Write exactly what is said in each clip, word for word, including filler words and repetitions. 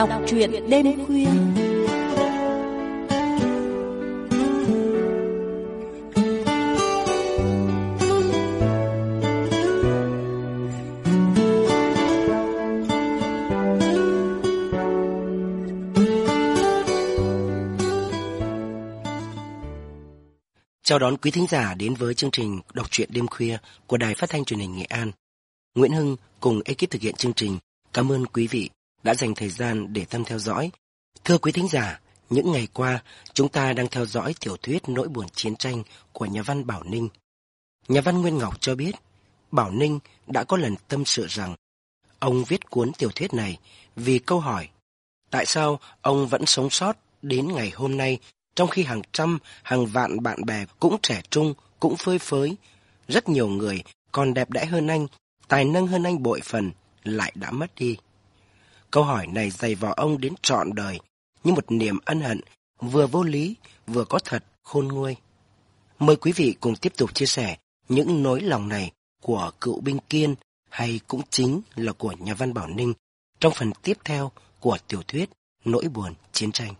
đọc truyện đêm khuya. Chào đón quý thính giả đến với chương trình đọc truyện đêm khuya của Đài Phát thanh Truyền hình Nghệ An. Nguyễn Hưng cùng ekip thực hiện chương trình cảm ơn quý vị đã dành thời gian để tâm theo dõi. Thưa quý thính giả, những ngày qua chúng ta đang theo dõi tiểu thuyết Nỗi buồn chiến tranh của nhà văn Bảo Ninh. Nhà văn Nguyên Ngọc cho biết, Bảo Ninh đã có lần tâm sự rằng ông viết cuốn tiểu thuyết này vì câu hỏi tại sao ông vẫn sống sót đến ngày hôm nay trong khi hàng trăm, hàng vạn bạn bè cũng trẻ trung, cũng phơi phới. Rất nhiều người còn đẹp đẽ hơn anh, tài năng hơn anh bội phần, lại đã mất đi. Câu hỏi này dày vò ông đến trọn đời, như một niềm ân hận, vừa vô lý, vừa có thật khôn nguôi. Mời quý vị cùng tiếp tục chia sẻ những nỗi lòng này của cựu binh Kiên, hay cũng chính là của nhà văn Bảo Ninh, trong phần tiếp theo của tiểu thuyết Nỗi buồn chiến tranh.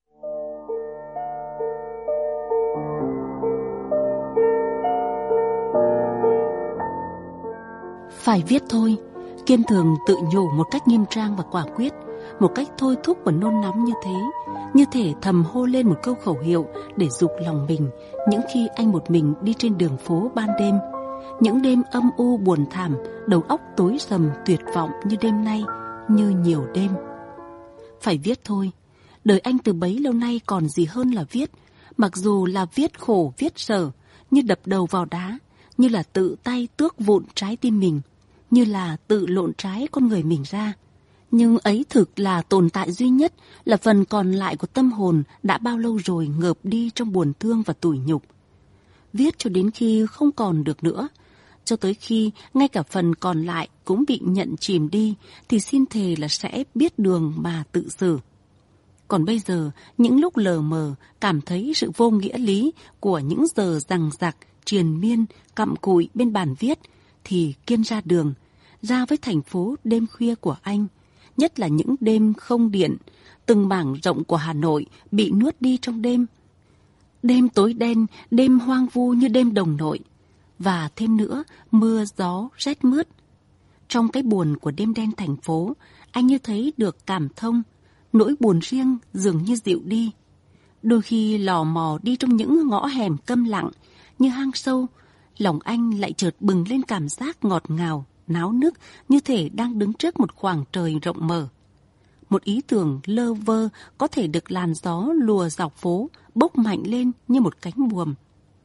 Phải viết thôi, Kiên thường tự nhủ một cách nghiêm trang và quả quyết, một cách thôi thúc và nôn nóng như thế, như thể thầm hô lên một câu khẩu hiệu để giục lòng mình những khi anh một mình đi trên đường phố ban đêm, những đêm âm u buồn thảm, đầu óc tối sầm tuyệt vọng như đêm nay, như nhiều đêm. Phải viết thôi, đời anh từ bấy lâu nay còn gì hơn là viết, mặc dù là viết khổ viết sở, như đập đầu vào đá, như là tự tay tước vụn trái tim mình, như là tự lộn trái con người mình ra. Nhưng ấy thực là tồn tại duy nhất, là phần còn lại của tâm hồn đã bao lâu rồi ngợp đi trong buồn thương và tủi nhục. Viết cho đến khi không còn được nữa, cho tới khi ngay cả phần còn lại cũng bị nhận chìm đi, thì xin thề là sẽ biết đường mà tự xử. Còn bây giờ, những lúc lờ mờ, cảm thấy sự vô nghĩa lý của những giờ giằng giặc, triền miên, cặm cụi bên bàn viết, thì Kiên ra đường, ra với thành phố đêm khuya của anh, nhất là những đêm không điện, từng mảng rộng của Hà Nội bị nuốt đi trong đêm. Đêm tối đen, đêm hoang vu như đêm Đồng Nội, và thêm nữa mưa gió rét mướt. Trong cái buồn của đêm đen thành phố, anh như thấy được cảm thông, nỗi buồn riêng dường như dịu đi. Đôi khi lò mò đi trong những ngõ hẻm câm lặng như hang sâu, lòng anh lại chợt bừng lên cảm giác ngọt ngào, náo nức, như thể đang đứng trước một khoảng trời rộng mở. Một ý tưởng lơ vơ có thể được làn gió lùa dọc phố, bốc mạnh lên như một cánh buồm.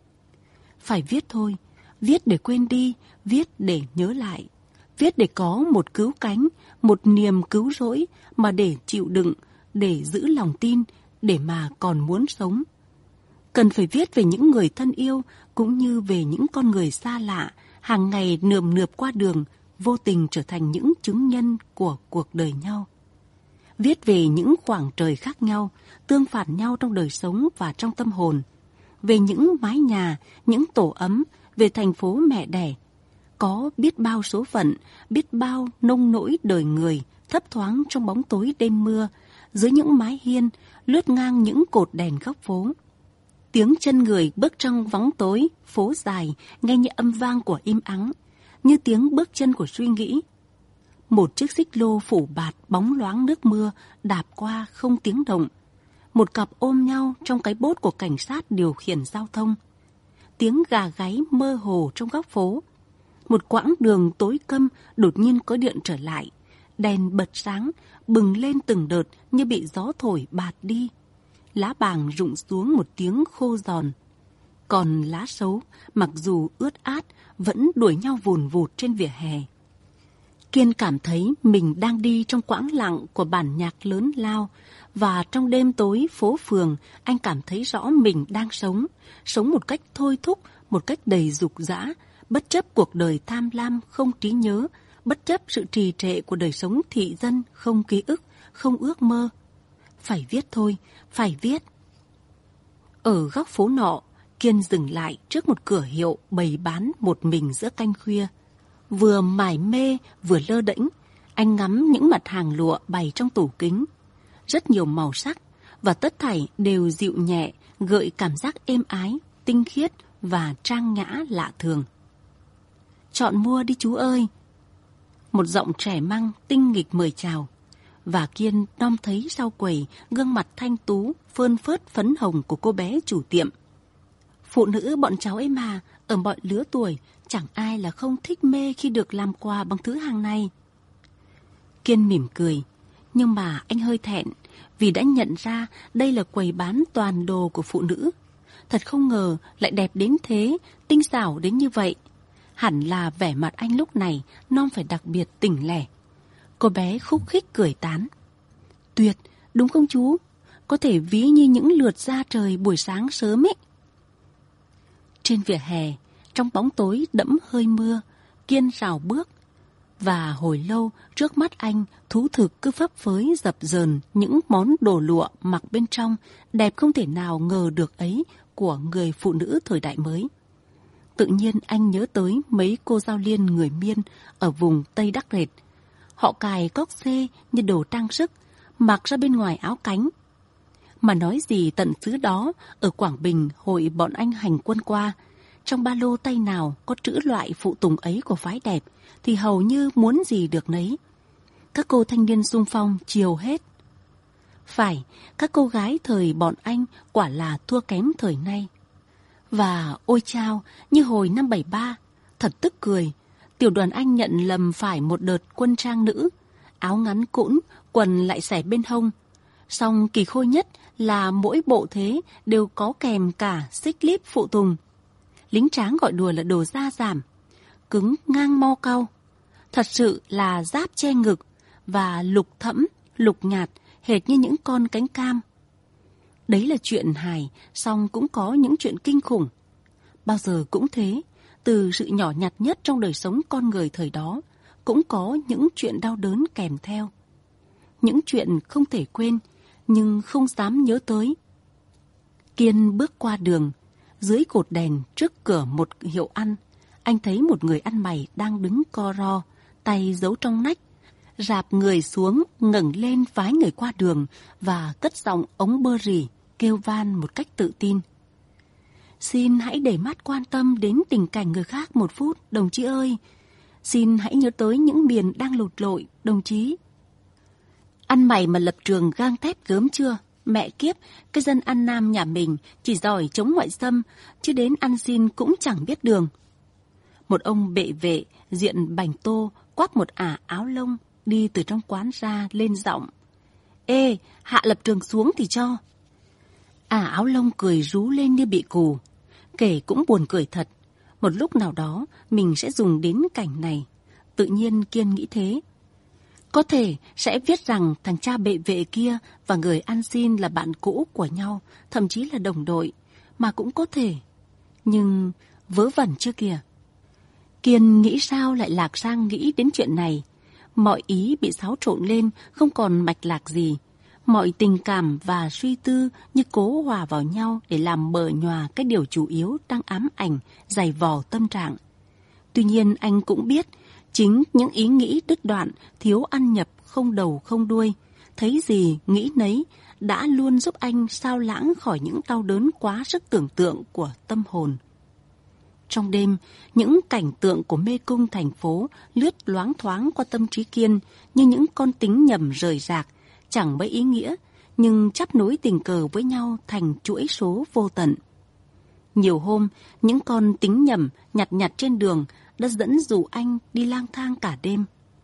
Phải viết thôi, viết để quên đi, viết để nhớ lại, viết để có một cứu cánh, một niềm cứu rỗi mà để chịu đựng, để giữ lòng tin, để mà còn muốn sống. Cần phải viết về những người thân yêu, cũng như về những con người xa lạ, hàng ngày nườm nượp qua đường, vô tình trở thành những chứng nhân của cuộc đời nhau. Viết về những khoảng trời khác nhau, tương phản nhau trong đời sống và trong tâm hồn. Về những mái nhà, những tổ ấm, về thành phố mẹ đẻ. Có biết bao số phận, biết bao nông nỗi đời người, thấp thoáng trong bóng tối đêm mưa, dưới những mái hiên, lướt ngang những cột đèn góc phố. Tiếng chân người bước trong vắng tối, phố dài, nghe như âm vang của im ắng, như tiếng bước chân của suy nghĩ. Một chiếc xích lô phủ bạt bóng loáng nước mưa đạp qua không tiếng động. Một cặp ôm nhau trong cái bốt của cảnh sát điều khiển giao thông. Tiếng gà gáy mơ hồ trong góc phố. Một quãng đường tối câm đột nhiên có điện trở lại. Đèn bật sáng, bừng lên từng đợt như bị gió thổi bạt đi. Lá bàng rụng xuống một tiếng khô giòn. Còn lá sấu, mặc dù ướt át, vẫn đuổi nhau vùn vụt trên vỉa hè. Kiên cảm thấy mình đang đi trong quãng lặng của bản nhạc lớn lao, và trong đêm tối phố phường, anh cảm thấy rõ mình đang sống, sống một cách thôi thúc, một cách đầy dục dã, bất chấp cuộc đời tham lam không trí nhớ, bất chấp sự trì trệ của đời sống thị dân không ký ức, không ước mơ. Phải viết thôi, phải viết. Ở góc phố nọ, Kiên dừng lại trước một cửa hiệu bày bán một mình giữa canh khuya. Vừa mải mê, vừa lơ đễnh, anh ngắm những mặt hàng lụa bày trong tủ kính. rất nhiều màu sắc, và tất thảy đều dịu nhẹ, gợi cảm giác êm ái, tinh khiết và trang nhã lạ thường. Chọn mua đi chú ơi! Một giọng trẻ măng tinh nghịch mời chào, và Kiên đom thấy sau quầy gương mặt thanh tú, phơn phớt phấn hồng của cô bé chủ tiệm. Phụ nữ bọn cháu ấy mà, ở mọi lứa tuổi, chẳng ai là không thích mê khi được làm quà bằng thứ hàng này. Kiên mỉm cười, nhưng mà anh hơi thẹn, vì đã nhận ra đây là quầy bán toàn đồ của phụ nữ. Thật không ngờ lại đẹp đến thế, tinh xảo đến như vậy. Hẳn là vẻ mặt anh lúc này non phải đặc biệt tỉnh lẻ. Cô bé khúc khích cười tán. Tuyệt, đúng không chú? Có thể ví như những lượt ra trời buổi sáng sớm ấy. Trên vỉa hè, trong bóng tối đẫm hơi mưa, Kiên rào bước. Và hồi lâu trước mắt anh thú thực cứ phấp phới dập dờn những món đồ lụa mặc bên trong đẹp không thể nào ngờ được ấy của người phụ nữ thời đại mới. Tự nhiên anh nhớ tới mấy cô giao liên người Miên ở vùng Tây Đắc Rệt. Họ cài cóc xê như đồ trang sức, mặc ra bên ngoài áo cánh. Mà nói gì tận xứ đó, ở Quảng Bình hồi bọn anh hành quân qua, trong ba lô tay nào có trữ loại phụ tùng ấy của phái đẹp, thì hầu như muốn gì được nấy. Các cô thanh niên xung phong chiều hết. Phải, các cô gái thời bọn anh quả là thua kém thời nay. Và ôi chao, như hồi năm bảy ba, thật tức cười, tiểu đoàn anh nhận lầm phải một đợt quân trang nữ, áo ngắn cũn, quần lại xẻ bên hông. Song kỳ khôi nhất là mỗi bộ thế đều có kèm cả xích líp phụ tùng. Lính tráng gọi đùa là đồ da giảm, cứng ngang mo cau. Thật sự là giáp che ngực và lục thẫm, lục nhạt, hệt như những con cánh cam. Đấy là chuyện hài, song cũng có những chuyện kinh khủng. Bao giờ cũng thế, từ sự nhỏ nhặt nhất trong đời sống con người thời đó, cũng có những chuyện đau đớn kèm theo. Những chuyện không thể quên, nhưng không dám nhớ tới. Kiên bước qua đường, dưới cột đèn trước cửa một hiệu ăn, anh thấy một người ăn mày đang đứng co ro, tay giấu trong nách, rạp người xuống, ngẩng lên vái người qua đường và cất giọng ống bơ rỉ, kêu van một cách tự tin. Xin hãy để mắt quan tâm đến tình cảnh người khác một phút, đồng chí ơi. Xin hãy nhớ tới những miền đang lụt lội, đồng chí. Ăn mày mà lập trường gang thép gớm chưa? Mẹ kiếp, cái dân ăn Nam nhà mình chỉ giỏi chống ngoại xâm, chứ đến ăn xin cũng chẳng biết đường. Một ông bệ vệ, diện bành tô, quắc một ả áo lông, đi từ trong quán ra lên giọng. Ê, hạ lập trường xuống thì cho. Ả áo lông cười rú lên như bị cù. Kể cũng buồn cười thật. Một lúc nào đó mình sẽ dùng đến cảnh này. Tự nhiên Kiên nghĩ thế. Có thể sẽ viết rằng thằng cha bệ vệ kia và người ăn xin là bạn cũ của nhau, thậm chí là đồng đội, mà cũng có thể. Nhưng vớ vẩn chưa kìa. Kiên nghĩ sao lại lạc sang nghĩ đến chuyện này. Mọi ý bị xáo trộn lên, không còn mạch lạc gì. Mọi tình cảm và suy tư như cố hòa vào nhau để làm bờ nhòa cái điều chủ yếu đang ám ảnh, dày vò tâm trạng. Tuy nhiên anh cũng biết, chính những ý nghĩ đứt đoạn, thiếu ăn nhập, không đầu không đuôi, thấy gì nghĩ nấy, đã luôn giúp anh sao lãng khỏi những đau đớn quá sức tưởng tượng của tâm hồn. Trong đêm, những cảnh tượng của mê cung thành phố lướt loáng thoáng qua tâm trí Kiên như những con tính nhầm rời rạc, chẳng mấy ý nghĩa, nhưng chắp nối tình cờ với nhau thành chuỗi số vô tận. Nhiều hôm, những con tính nhầm nhặt nhặt trên đường đã dẫn dụ anh đi lang thang cả đêm.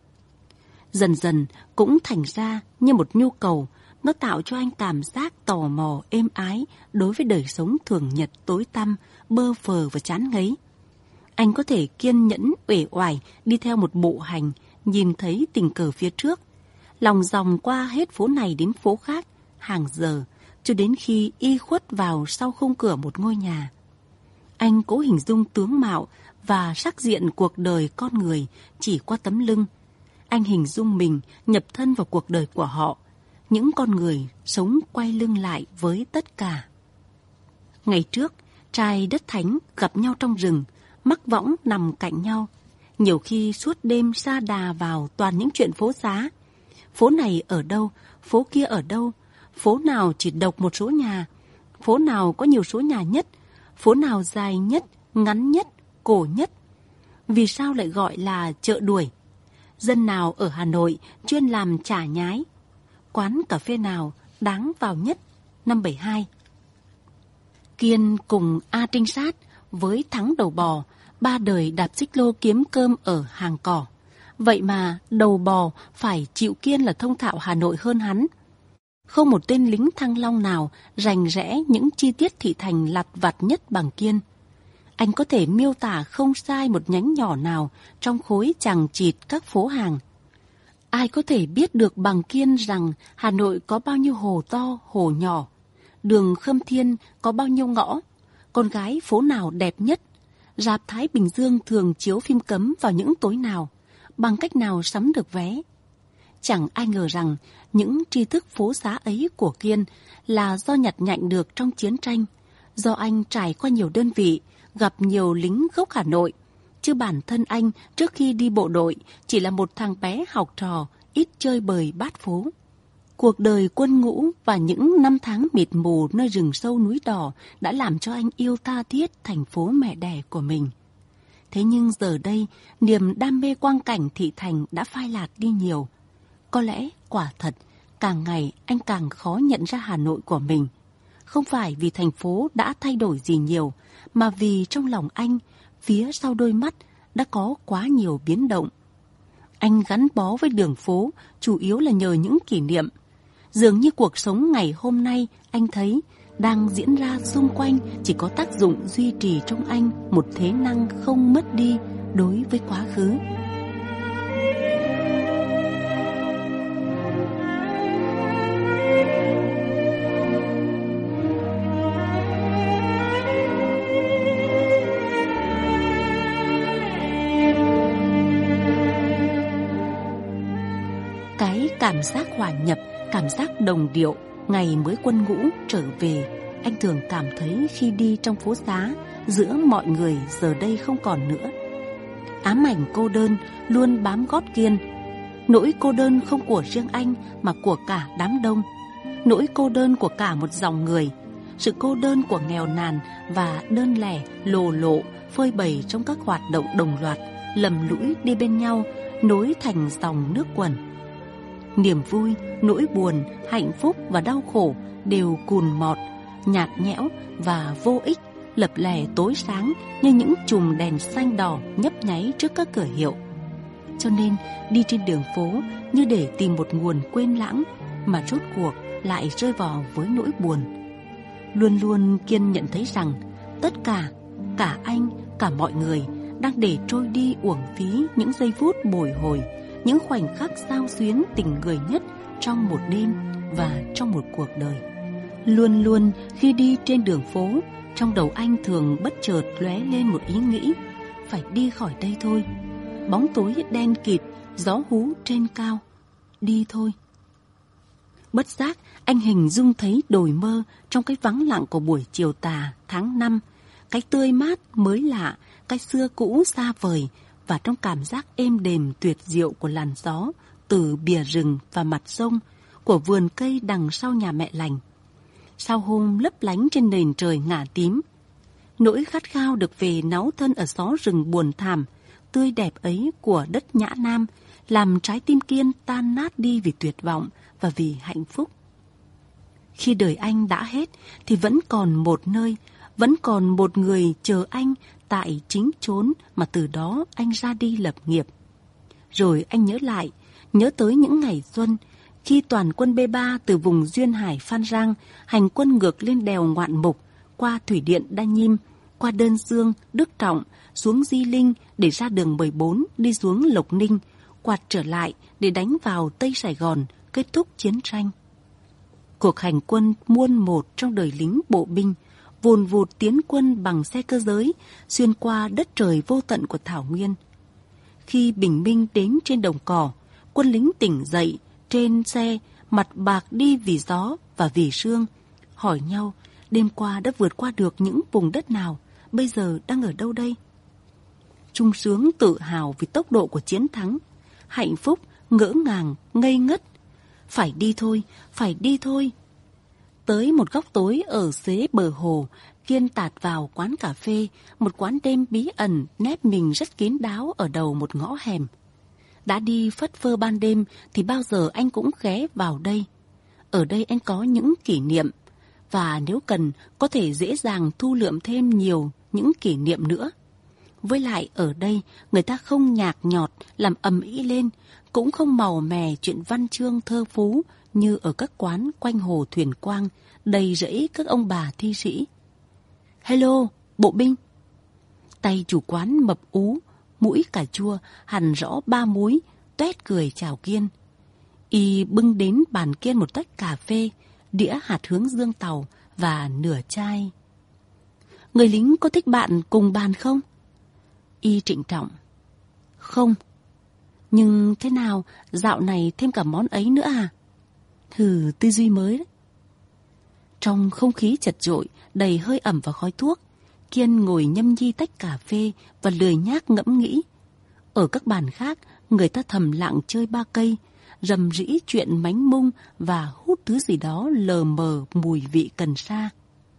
Dần dần cũng thành ra như một nhu cầu, nó tạo cho anh cảm giác tò mò êm ái đối với đời sống thường nhật tối tăm, bơ phờ và chán ngấy. Anh có thể kiên nhẫn uể oải đi theo một bộ hành, nhìn thấy tình cờ phía trước, lòng dòng qua hết phố này đến phố khác, hàng giờ, cho đến khi y khuất vào sau khung cửa một ngôi nhà. Anh cố hình dung tướng mạo và sắc diện cuộc đời con người chỉ qua tấm lưng. Anh hình dung mình nhập thân vào cuộc đời của họ, những con người sống quay lưng lại với tất cả. Ngày trước, trai đất thánh gặp nhau trong rừng, mắc võng nằm cạnh nhau. Nhiều khi suốt đêm sa đà vào toàn những chuyện phố xá. Phố này ở đâu, phố kia ở đâu, phố nào chỉ độc một số nhà, phố nào có nhiều số nhà nhất, phố nào dài nhất, ngắn nhất, cổ nhất. Vì sao lại gọi là chợ đuổi? Dân nào ở Hà Nội chuyên làm chả nhái? Quán cà phê nào đáng vào nhất? Năm bảy hai. Kiên cùng A trinh sát với Thắng đầu bò, ba đời đạp xích lô kiếm cơm ở hàng cỏ. Vậy mà đầu bò phải chịu Kiên là thông thạo Hà Nội hơn hắn. Không một tên lính Thăng Long nào rành rẽ những chi tiết thị thành lặt vặt nhất bằng Kiên. Anh có thể miêu tả không sai một nhánh nhỏ nào trong khối chằng chịt các phố hàng. Ai có thể biết được bằng Kiên rằng Hà Nội có bao nhiêu hồ to, hồ nhỏ, đường Khâm Thiên có bao nhiêu ngõ, con gái phố nào đẹp nhất, rạp Thái Bình Dương thường chiếu phim cấm vào những tối nào, bằng cách nào sắm được vé. Chẳng ai ngờ rằng những tri thức phố xá ấy của Kiên là do nhặt nhạnh được trong chiến tranh, do anh trải qua nhiều đơn vị, gặp nhiều lính gốc Hà Nội, chứ bản thân anh trước khi đi bộ đội chỉ là một thằng bé học trò, ít chơi bời bát phố. Cuộc đời quân ngũ và những năm tháng mịt mù nơi rừng sâu núi đỏ đã làm cho anh yêu tha thiết thành phố mẹ đẻ của mình. Thế nhưng giờ đây, niềm đam mê quang cảnh thị thành đã phai nhạt đi nhiều. Có lẽ, quả thật, càng ngày anh càng khó nhận ra Hà Nội của mình. Không phải vì thành phố đã thay đổi gì nhiều, mà vì trong lòng anh, phía sau đôi mắt, đã có quá nhiều biến động. Anh gắn bó với đường phố, chủ yếu là nhờ những kỷ niệm. Dường như cuộc sống ngày hôm nay, anh thấy, đang diễn ra xung quanh chỉ có tác dụng duy trì trong anh một thế năng không mất đi đối với quá khứ. Cái cảm giác hòa nhập, cảm giác đồng điệu ngày mới quân ngũ trở về, anh thường cảm thấy khi đi trong phố xá, giữa mọi người giờ đây không còn nữa. Ám ảnh cô đơn luôn bám gót Kiên. Nỗi cô đơn không của riêng anh mà của cả đám đông. Nỗi cô đơn của cả một dòng người. Sự cô đơn của nghèo nàn và đơn lẻ, lồ lộ, phơi bày trong các hoạt động đồng loạt, lầm lũi đi bên nhau, nối thành dòng nước quần. Niềm vui, nỗi buồn, hạnh phúc và đau khổ đều cùn mọt, nhạt nhẽo và vô ích, lập lè tối sáng như những chùm đèn xanh đỏ nhấp nháy trước các cửa hiệu. Cho nên đi trên đường phố như để tìm một nguồn quên lãng, mà rốt cuộc lại rơi vào với nỗi buồn. Luôn luôn Kiên nhận thấy rằng tất cả, cả anh, cả mọi người đang để trôi đi uổng phí những giây phút bồi hồi, những khoảnh khắc xao xuyến tình người nhất trong một đêm và trong một cuộc đời. Luôn luôn khi đi trên đường phố, trong đầu anh thường bất chợt lóe lên một ý nghĩ, phải đi khỏi đây thôi. Bóng tối đen kịt, gió hú trên cao, đi thôi. Bất giác anh hình dung thấy đồi mơ trong cái vắng lặng của buổi chiều tà tháng năm, cái tươi mát mới lạ, cái xưa cũ xa vời, và trong cảm giác êm đềm tuyệt diệu của làn gió từ bìa rừng và mặt sông, của vườn cây đằng sau nhà mẹ lành. Sao hôm lấp lánh trên nền trời ngả tím. Nỗi khát khao được về náu thân ở xó rừng buồn thảm, tươi đẹp ấy của đất Nhã Nam, làm trái tim Kiên tan nát đi vì tuyệt vọng và vì hạnh phúc. Khi đời anh đã hết thì vẫn còn một nơi, vẫn còn một người chờ anh tại chính chốn mà từ đó anh ra đi lập nghiệp. Rồi anh nhớ lại, nhớ tới những ngày xuân, khi toàn quân B ba từ vùng Duyên Hải Phan Rang hành quân ngược lên đèo Ngoạn Mục, qua thủy điện Đa Nhiêm, qua Đơn Dương, Đức Trọng, xuống Di Linh để ra đường mười bốn đi xuống Lộc Ninh, quạt trở lại để đánh vào Tây Sài Gòn, kết thúc chiến tranh. Cuộc hành quân muôn một trong đời lính bộ binh, vùn vụt tiến quân bằng xe cơ giới xuyên qua đất trời vô tận của Thảo Nguyên. Khi bình minh đến trên đồng cỏ, quân lính tỉnh dậy trên xe, mặt bạc đi vì gió và vì sương, hỏi nhau đêm qua đã vượt qua được những vùng đất nào, bây giờ đang ở đâu đây? Trung sướng tự hào vì tốc độ của chiến thắng, hạnh phúc, ngỡ ngàng, ngây ngất, Phải đi thôi, phải đi thôi. Tới một góc tối ở xế bờ hồ, Kiên tạt vào quán cà phê, một quán đêm bí ẩn nép mình rất kín đáo ở đầu một ngõ hẻm. Đã đi phất phơ ban đêm thì bao giờ anh cũng ghé vào đây. Ở đây anh có những kỷ niệm, và nếu cần có thể dễ dàng thu lượm thêm nhiều những kỷ niệm nữa. Với lại ở đây người ta không nhạc nhọt làm ầm ĩ lên, cũng không màu mè chuyện văn chương thơ phú như ở các quán quanh hồ Thuyền Quang đầy rẫy các ông bà thi sĩ. Hello, bộ binh. Tay chủ quán mập ú, mũi cà chua hằn rõ ba múi, toét cười chào Kiên. Y bưng đến bàn Kiên một tách cà phê, đĩa hạt hướng dương tàu và nửa chai. Người lính có thích bạn cùng bàn không? Y trịnh trọng. Không. Nhưng thế nào, dạo này thêm cả món ấy nữa à? Hừ, tư duy mới đấy. Trong không khí chật chội, đầy hơi ẩm và khói thuốc, Kiên ngồi nhâm nhi tách cà phê và lười nhác ngẫm nghĩ. Ở các bàn khác, người ta thầm lặng chơi ba cây, rầm rĩ chuyện mánh mung và hút thứ gì đó lờ mờ mùi vị cần sa.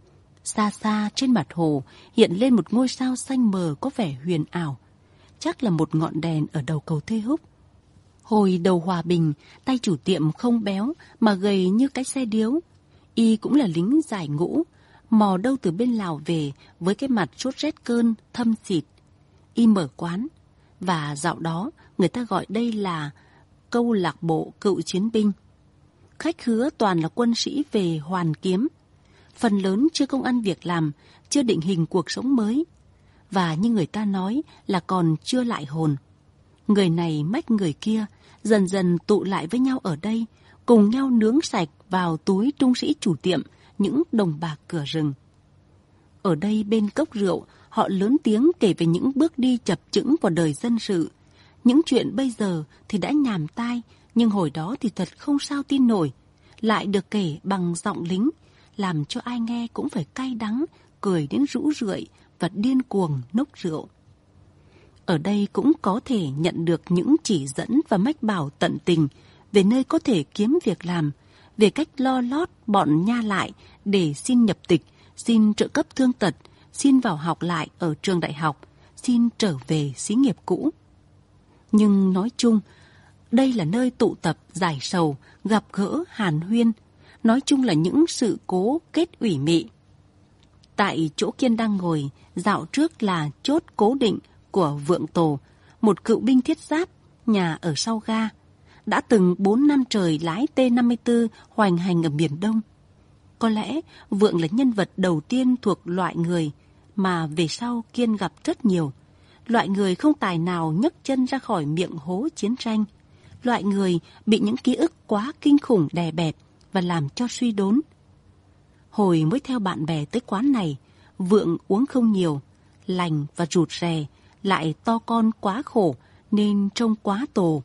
Xa xa trên mặt hồ hiện lên một ngôi sao xanh mờ có vẻ huyền ảo. Chắc là một ngọn đèn ở đầu cầu Thê Húc. Hồi đầu hòa bình, tay chủ tiệm không béo mà gầy như cái xe điếu. Y cũng là lính giải ngũ, mò đâu từ bên Lào về với cái mặt sốt rét cơn, thâm xịt. Y mở quán, và dạo đó người ta gọi đây là câu lạc bộ cựu chiến binh. Khách khứa toàn là quân sĩ về hoàn kiếm. Phần lớn chưa công ăn việc làm, chưa định hình cuộc sống mới. Và như người ta nói là còn chưa lại hồn. Người này mách người kia, dần dần tụ lại với nhau ở đây, cùng nhau nướng sạch vào túi trung sĩ chủ tiệm những đồng bạc cửa rừng. Ở đây bên cốc rượu, họ lớn tiếng kể về những bước đi chập chững vào đời dân sự. Những chuyện bây giờ thì đã nhàm tai, nhưng hồi đó thì thật không sao tin nổi. Lại được kể bằng giọng lính, làm cho ai nghe cũng phải cay đắng, cười đến rũ rượi và điên cuồng nốc rượu. Ở đây cũng có thể nhận được những chỉ dẫn và mách bảo tận tình về nơi có thể kiếm việc làm, về cách lo lót bọn nha lại để xin nhập tịch, xin trợ cấp thương tật, xin vào học lại ở trường đại học, xin trở về xí nghiệp cũ. Nhưng nói chung, đây là nơi tụ tập giải sầu, gặp gỡ hàn huyên, nói chung là những sự cố kết ủy mị. Tại chỗ Kiên đang ngồi, dạo trước là chốt cố định của Vượng Tổ, một cựu binh thiết giáp, nhà ở sau ga. Đã từng bốn năm trời lái T năm mươi tư hoành hành ở Biển Đông. Có lẽ Vượng là nhân vật đầu tiên thuộc loại người mà về sau Kiên gặp rất nhiều. Loại người không tài nào nhấc chân ra khỏi miệng hố chiến tranh. Loại người bị những ký ức quá kinh khủng đè bẹp và làm cho suy đốn. Hồi mới theo bạn bè tới quán này, Vượng uống không nhiều, lành và rụt rè, lại to con quá khổ nên trông quá tổ.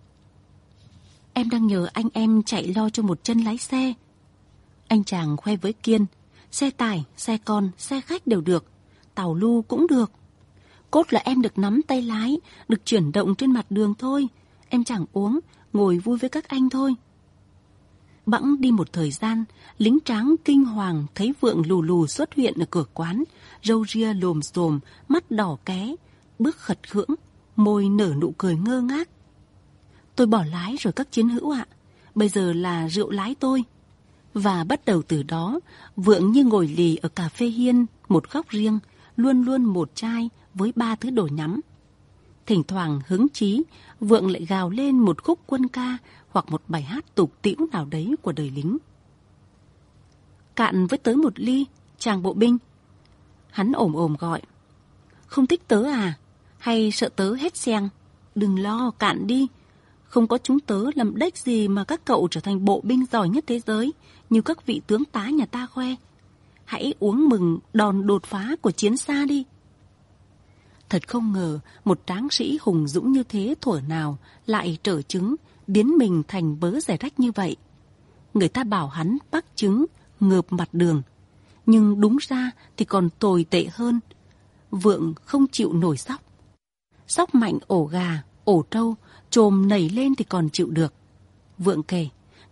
Em đang nhờ anh em chạy lo cho một chân lái xe. Anh chàng khoe với Kiên, xe tải, xe con, xe khách đều được, tàu lu cũng được. Cốt là em được nắm tay lái, được chuyển động trên mặt đường thôi. Em chẳng uống, ngồi vui với các anh thôi. Bẵng đi một thời gian, lính tráng kinh hoàng thấy Vượng lù lù xuất hiện ở cửa quán, râu ria lồm xồm, mắt đỏ ké, bước khật khưỡng, môi nở nụ cười ngơ ngác. Tôi bỏ lái rồi các chiến hữu ạ, bây giờ là rượu lái tôi. Và bắt đầu từ đó, Vượng như ngồi lì ở cà phê hiên, một góc riêng, luôn luôn một chai với ba thứ đồ nhắm. Thỉnh thoảng hứng chí, Vượng lại gào lên một khúc quân ca hoặc một bài hát tục tĩu nào đấy của đời lính. Cạn với tớ một ly, chàng bộ binh. Hắn ồm ồm gọi. Không thích tớ à? Hay sợ tớ hết xeng? Đừng lo, cạn đi. Không có chúng tớ làm đếch gì mà các cậu trở thành bộ binh giỏi nhất thế giới, như các vị tướng tá nhà ta khoe. Hãy uống mừng đòn đột phá của chiến xa đi. Thật không ngờ một tráng sĩ hùng dũng như thế thuở nào lại trở chứng, biến mình thành bớ rẻ rách như vậy. Người ta bảo hắn bắc trứng, ngợp mặt đường. Nhưng đúng ra thì còn tồi tệ hơn. Vượng không chịu nổi sóc. Sóc mạnh ổ gà, ổ trâu, chồm nảy lên thì còn chịu được. Vượng kể,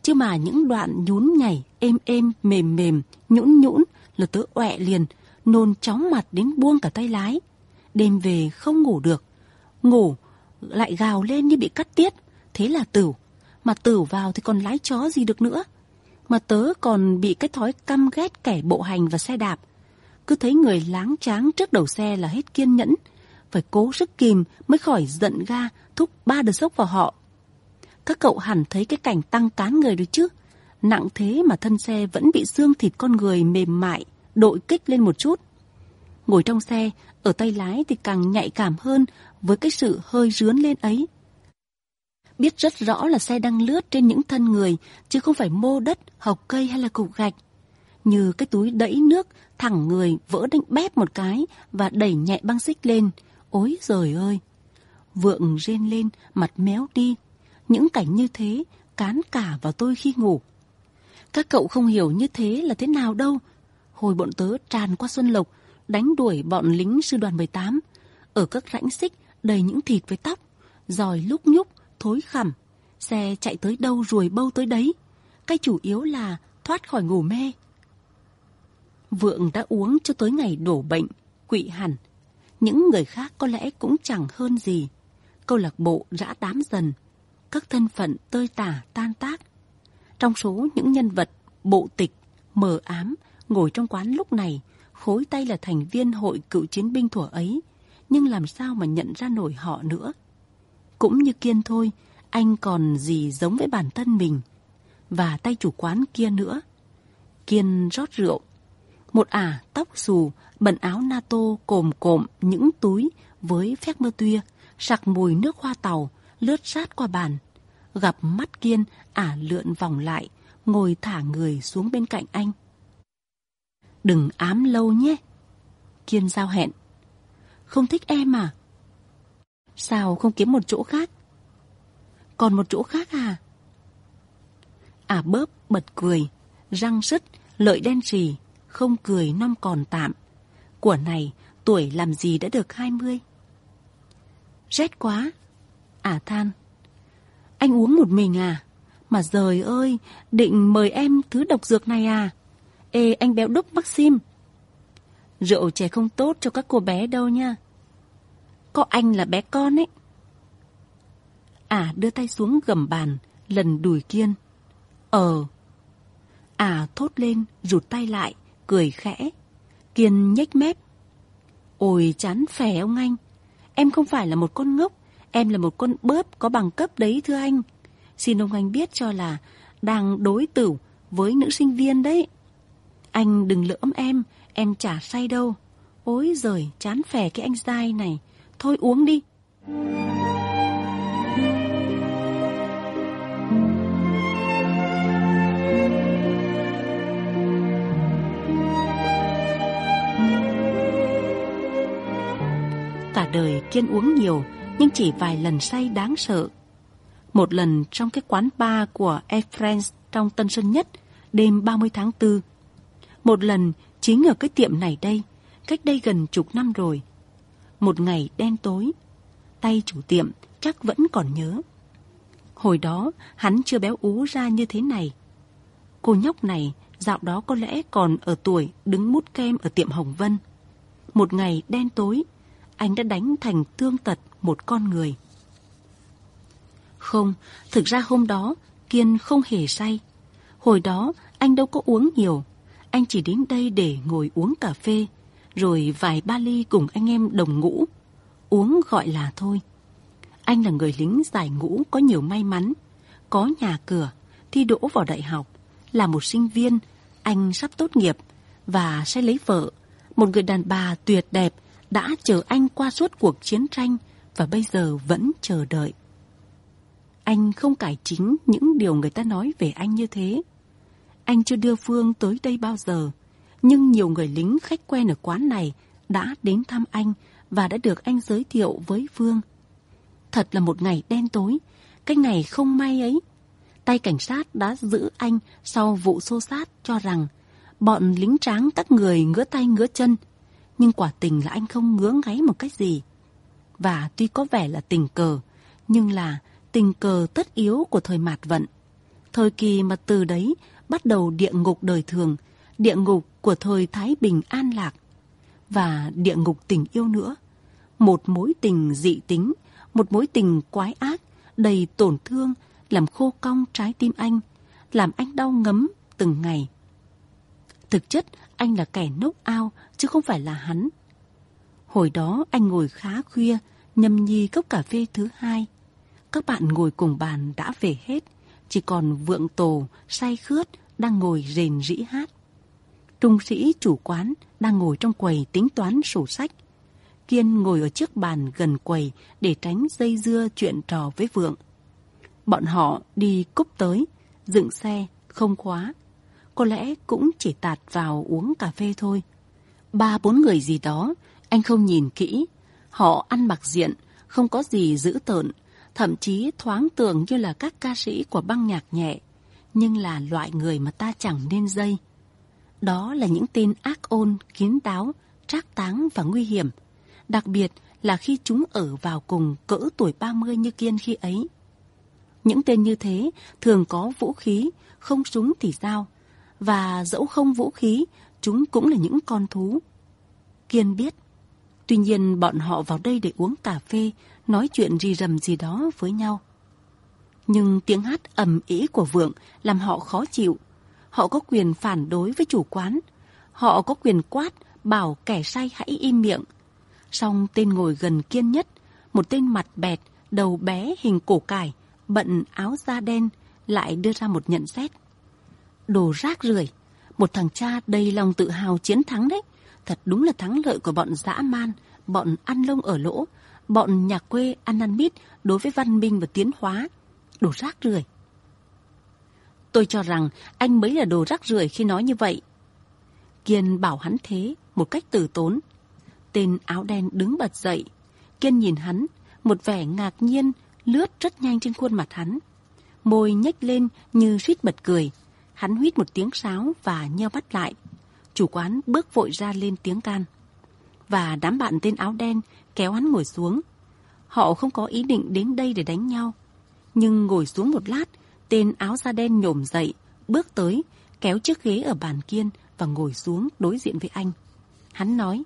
chứ mà những đoạn nhún nhảy êm êm mềm mềm nhũn nhũn là tớ ọe liền, nôn chóng mặt đến buông cả tay lái. Đêm về không ngủ được, ngủ lại gào lên như bị cắt tiết, thế là tửu. Mà tửu vào thì còn lái chó gì được nữa. Mà tớ còn bị cái thói căm ghét kẻ bộ hành và xe đạp. Cứ thấy người láng tráng trước đầu xe là hết kiên nhẫn, phải cố sức kìm mới khỏi giận ga thúc ba đợt sốc vào họ. Các cậu hẳn thấy cái cảnh tăng cán người được chứ. Nặng thế mà thân xe vẫn bị xương thịt con người mềm mại đội kích lên một chút. Ngồi trong xe, ở tay lái thì càng nhạy cảm hơn với cái sự hơi rướn lên ấy. Biết rất rõ là xe đang lướt trên những thân người, chứ không phải mô đất, hộc cây hay là cục gạch. Như cái túi đẫy nước, thẳng người vỡ đánh bép một cái và đẩy nhẹ băng xích lên. Ôi giời ơi! Vượng rên lên, mặt méo đi. Những cảnh như thế cán cả vào tôi khi ngủ. Các cậu không hiểu như thế là thế nào đâu. Hồi bọn tớ tràn qua Xuân Lộc, đánh đuổi bọn lính sư đoàn mười tám. Ở các rãnh xích đầy những thịt với tóc, giòi lúc nhúc, thối khằm. Xe chạy tới đâu ruồi bâu tới đấy. Cái chủ yếu là thoát khỏi ngủ mê. Vượng đã uống cho tới ngày đổ bệnh, quỵ hẳn. Những người khác có lẽ cũng chẳng hơn gì. Câu lạc bộ rã đám dần, các thân phận tơi tả tan tác. Trong số những nhân vật bộ tịch, mờ ám, ngồi trong quán lúc này, khối tay là thành viên hội cựu chiến binh thuở ấy, nhưng làm sao mà nhận ra nổi họ nữa. Cũng như Kiên thôi, anh còn gì giống với bản thân mình. Và tay chủ quán kia nữa. Kiên rót rượu. Một ả tóc xù, bận áo NATO cồm cộm những túi với phét mơ tuya, sặc mùi nước hoa tàu, lướt sát qua bàn. Gặp mắt Kiên, ả lượn vòng lại, ngồi thả người xuống bên cạnh anh. Đừng ám lâu nhé. Kiên giao hẹn. Không thích em à? Sao không kiếm một chỗ khác? Còn một chỗ khác à? Ả bớp bật cười, răng sứt, lợi đen trì, không cười non còn tạm. Của này, tuổi làm gì đã được hai mươi. Rét quá. Ả than. Anh uống một mình à? Mà giời ơi, định mời em thứ độc dược này à? Ê, anh béo đúc Maxim. Rượu chè không tốt cho các cô bé đâu nha. Có anh là bé con ấy. Ả đưa tay xuống gầm bàn, lần đùi Kiên. Ờ. Ả thốt lên, rụt tay lại, cười khẽ. Kiên nhếch mép. Ôi chán phè ông anh. Em không phải là một con ngốc, em là một con bớp có bằng cấp đấy thưa anh. Xin ông anh biết cho là đang đối tử với nữ sinh viên đấy. Anh đừng lỡm em, em chả say đâu. Ôi giời, chán phè cái anh dai này. Thôi uống đi. Cả đời Kiên uống nhiều, nhưng chỉ vài lần say đáng sợ. Một lần trong cái quán bar của Air France trong Tân Sơn Nhất, đêm ba mươi tháng tư. Một lần chính ở cái tiệm này đây, cách đây gần chục năm rồi. Một ngày đen tối, tay chủ tiệm chắc vẫn còn nhớ. Hồi đó hắn chưa béo ú ra như thế này. Cô nhóc này dạo đó có lẽ còn ở tuổi đứng mút kem ở tiệm Hồng Vân. Một ngày đen tối, anh đã đánh thành thương tật một con người. Không, thực ra hôm đó Kiên không hề say. Hồi đó anh đâu có uống nhiều. Anh chỉ đến đây để ngồi uống cà phê, rồi vài ba ly cùng anh em đồng ngũ. Uống gọi là thôi. Anh là người lính giải ngũ có nhiều may mắn, có nhà cửa, thi đỗ vào đại học. Là một sinh viên, anh sắp tốt nghiệp và sẽ lấy vợ, một người đàn bà tuyệt đẹp đã chờ anh qua suốt cuộc chiến tranh và bây giờ vẫn chờ đợi. Anh không cải chính những điều người ta nói về anh như thế. Anh chưa đưa Phương tới đây bao giờ, nhưng nhiều người lính khách quen ở quán này đã đến thăm anh và đã được anh giới thiệu với Phương. Thật là một ngày đen tối, cái ngày không may ấy. Tay cảnh sát đã giữ anh sau vụ xô xát cho rằng bọn lính tráng các người ngứa tay ngứa chân, nhưng quả tình là anh không ngứa ngáy một cách gì. Và tuy có vẻ là tình cờ, nhưng là tình cờ tất yếu của thời mạt vận. Thời kỳ mà từ đấy bắt đầu địa ngục đời thường, địa ngục của thời Thái Bình an lạc, và địa ngục tình yêu nữa. Một mối tình dị tính, một mối tình quái ác, đầy tổn thương, làm khô cong trái tim anh, làm anh đau ngấm từng ngày. Thực chất anh là kẻ nốc ao, chứ không phải là hắn. Hồi đó anh ngồi khá khuya, nhâm nhi cốc cà phê thứ hai. Các bạn ngồi cùng bàn đã về hết, chỉ còn Vượng Tổ say khướt đang ngồi rền rĩ hát. Trung Sĩ chủ quán đang ngồi trong quầy tính toán sổ sách. Kiên ngồi ở chiếc bàn gần quầy để tránh dây dưa chuyện trò với Vượng. Bọn họ đi cúp tới, dựng xe, không khóa. Có lẽ cũng chỉ tạt vào uống cà phê thôi. Ba bốn người gì đó, anh không nhìn kỹ. Họ ăn mặc diện, không có gì dữ tợn, thậm chí thoáng tưởng như là các ca sĩ của băng nhạc nhẹ, nhưng là loại người mà ta chẳng nên dây. Đó là những tên ác ôn, kín đáo, trác táng và nguy hiểm, đặc biệt là khi chúng ở vào cùng cỡ tuổi ba mươi như Kiên khi ấy. Những tên như thế thường có vũ khí, không súng thì dao, và dẫu không vũ khí, chúng cũng là những con thú. Kiên biết. Tuy nhiên bọn họ vào đây để uống cà phê, nói chuyện rì rầm gì đó với nhau. Nhưng tiếng hát ầm ĩ của Vượng làm họ khó chịu. Họ có quyền phản đối với chủ quán. Họ có quyền quát, bảo kẻ say hãy im miệng. Song tên ngồi gần Kiên nhất, một tên mặt bẹt, đầu bé hình cổ cải, bận áo da đen, lại đưa ra một nhận xét. Đồ rác rưởi, một thằng cha đầy lòng tự hào chiến thắng đấy. Thật đúng là thắng lợi của bọn dã man, bọn ăn lông ở lỗ, bọn nhà quê ăn ăn mít đối với văn minh và tiến hóa. Đồ rác rưởi. Tôi cho rằng anh mới là đồ rác rưởi khi nói như vậy. Kiên bảo hắn thế một cách từ tốn. Tên áo đen đứng bật dậy. Kiên nhìn hắn, một vẻ ngạc nhiên lướt rất nhanh trên khuôn mặt hắn. Môi nhếch lên như suýt bật cười. Hắn huýt một tiếng sáo và nheo mắt lại. Chủ quán bước vội ra lên tiếng can. Và đám bạn tên áo đen kéo hắn ngồi xuống. Họ không có ý định đến đây để đánh nhau. Nhưng ngồi xuống một lát, tên áo da đen nhổm dậy, bước tới, kéo chiếc ghế ở bàn Kiên và ngồi xuống đối diện với anh. Hắn nói: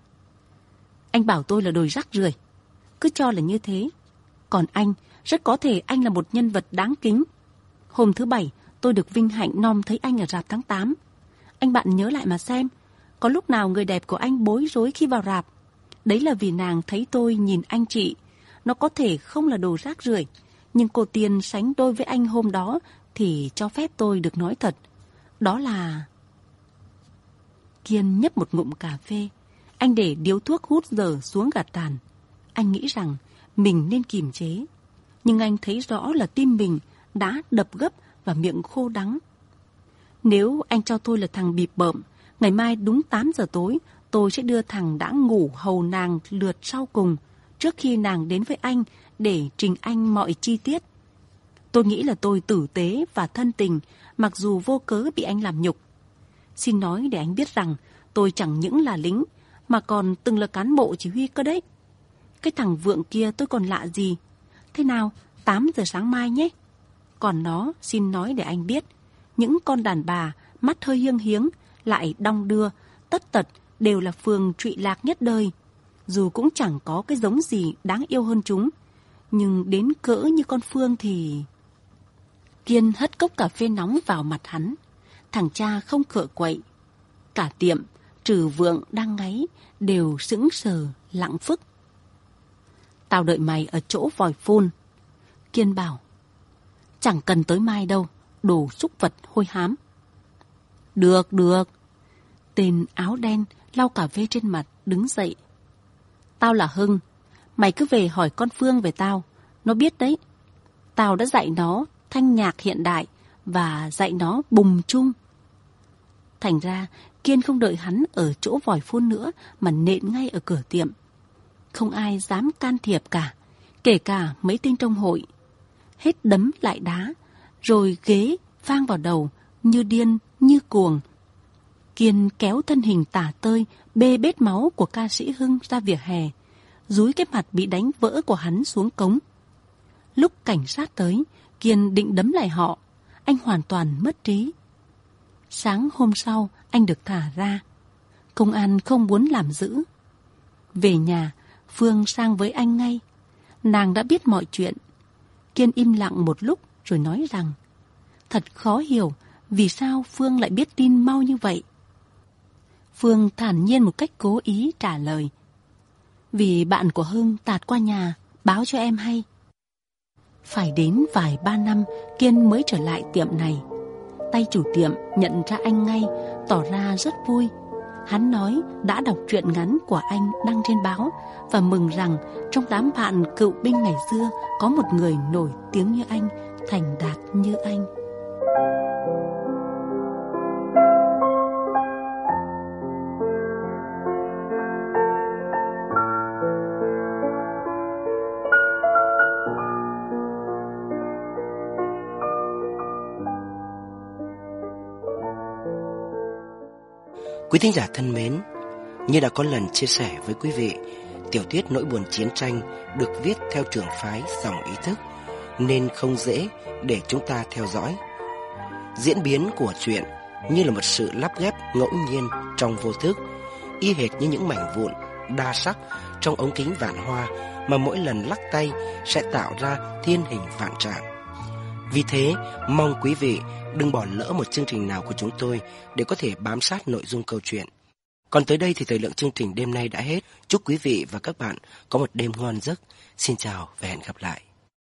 Anh bảo tôi là đồ rác rưởi, cứ cho là như thế. Còn anh, rất có thể anh là một nhân vật đáng kính. Hôm thứ Bảy, tôi được vinh hạnh nom thấy anh ở rạp tháng tám. Anh bạn nhớ lại mà xem, có lúc nào người đẹp của anh bối rối khi vào rạp. Đấy là vì nàng thấy tôi nhìn anh chị. Nó có thể không là đồ rác rưởi, nhưng cô Tiên sánh đôi với anh hôm đó thì cho phép tôi được nói thật. Đó là... Kiên nhấp một ngụm cà phê. Anh để điếu thuốc hút dở xuống gạt tàn. Anh nghĩ rằng mình nên kiềm chế. Nhưng anh thấy rõ là tim mình đã đập gấp và miệng khô đắng. Nếu anh cho tôi là thằng bịp bợm, ngày mai đúng tám giờ tối, tôi sẽ đưa thằng đã ngủ hầu nàng lượt sau cùng, trước khi nàng đến với anh để trình anh mọi chi tiết. Tôi nghĩ là tôi tử tế và thân tình, mặc dù vô cớ bị anh làm nhục. Xin nói để anh biết rằng tôi chẳng những là lính, mà còn từng là cán bộ chỉ huy cơ đấy. Cái thằng Vượng kia tôi còn lạ gì. Thế nào, tám giờ sáng mai nhé. Còn nó, xin nói để anh biết, những con đàn bà mắt hơi hiêng hiếng, lại đong đưa, tất tật đều là phường trụy lạc nhất đời. Dù cũng chẳng có cái giống gì đáng yêu hơn chúng, nhưng đến cỡ như con Phương thì... Kiên hất cốc cà phê nóng vào mặt hắn. Thằng cha không cựa quậy. Cả tiệm, trừ Vượng đang ngáy, đều sững sờ, lặng phức. Tao đợi mày ở chỗ vòi phun. Kiên bảo: Chẳng cần tới mai đâu, đồ súc vật hôi hám. Được, được. Tên áo đen lau cà phê trên mặt, đứng dậy. Tao là Hưng. Mày cứ về hỏi con Phương về tao. Nó biết đấy. Tao đã dạy nó thanh nhạc hiện đại và dạy nó bùng chung. Thành ra Kiên không đợi hắn ở chỗ vòi phun nữa mà nện ngay ở cửa tiệm. Không ai dám can thiệp cả, kể cả mấy tên trong hội. Hết đấm lại đá, rồi ghế vang vào đầu như điên như cuồng. Kiên kéo thân hình tả tơi bê bết máu của ca sĩ Hưng ra vỉa hè, dúi cái mặt bị đánh vỡ của hắn xuống cống. Lúc cảnh sát tới, Kiên định đấm lại họ. anh hoàn toàn mất trí. Sáng hôm sau, anh được thả ra. Công an không muốn làm giữ. Về nhà, Phương sang với anh ngay. Nàng đã biết mọi chuyện. Kiên im lặng một lúc rồi nói rằng thật khó hiểu vì sao Phương lại biết tin mau như vậy. Phương thản nhiên một cách cố ý trả lời: vì bạn của Hưng tạt qua nhà báo cho em hay. Phải đến vài ba năm Kiên mới trở lại tiệm này. Tay chủ tiệm nhận ra anh ngay, tỏ ra rất vui. Hắn nói đã đọc truyện ngắn của anh đăng trên báo và mừng rằng trong đám bạn cựu binh ngày xưa có một người nổi tiếng như anh, thành đạt như anh. Quý thính giả thân mến, như đã có lần chia sẻ với quý vị, tiểu thuyết Nỗi buồn chiến tranh được viết theo trường phái dòng ý thức nên không dễ để chúng ta theo dõi. Diễn biến của truyện như là một sự lắp ghép ngẫu nhiên trong vô thức, y hệt như những mảnh vụn đa sắc trong ống kính vạn hoa mà mỗi lần lắc tay sẽ tạo ra thiên hình vạn trạng. Vì thế, mong quý vị đừng bỏ lỡ một chương trình nào của chúng tôi để có thể bám sát nội dung câu chuyện. Còn tới đây thì thời lượng chương trình đêm nay đã hết. Chúc quý vị và các bạn có một đêm ngon giấc. Xin chào và hẹn gặp lại.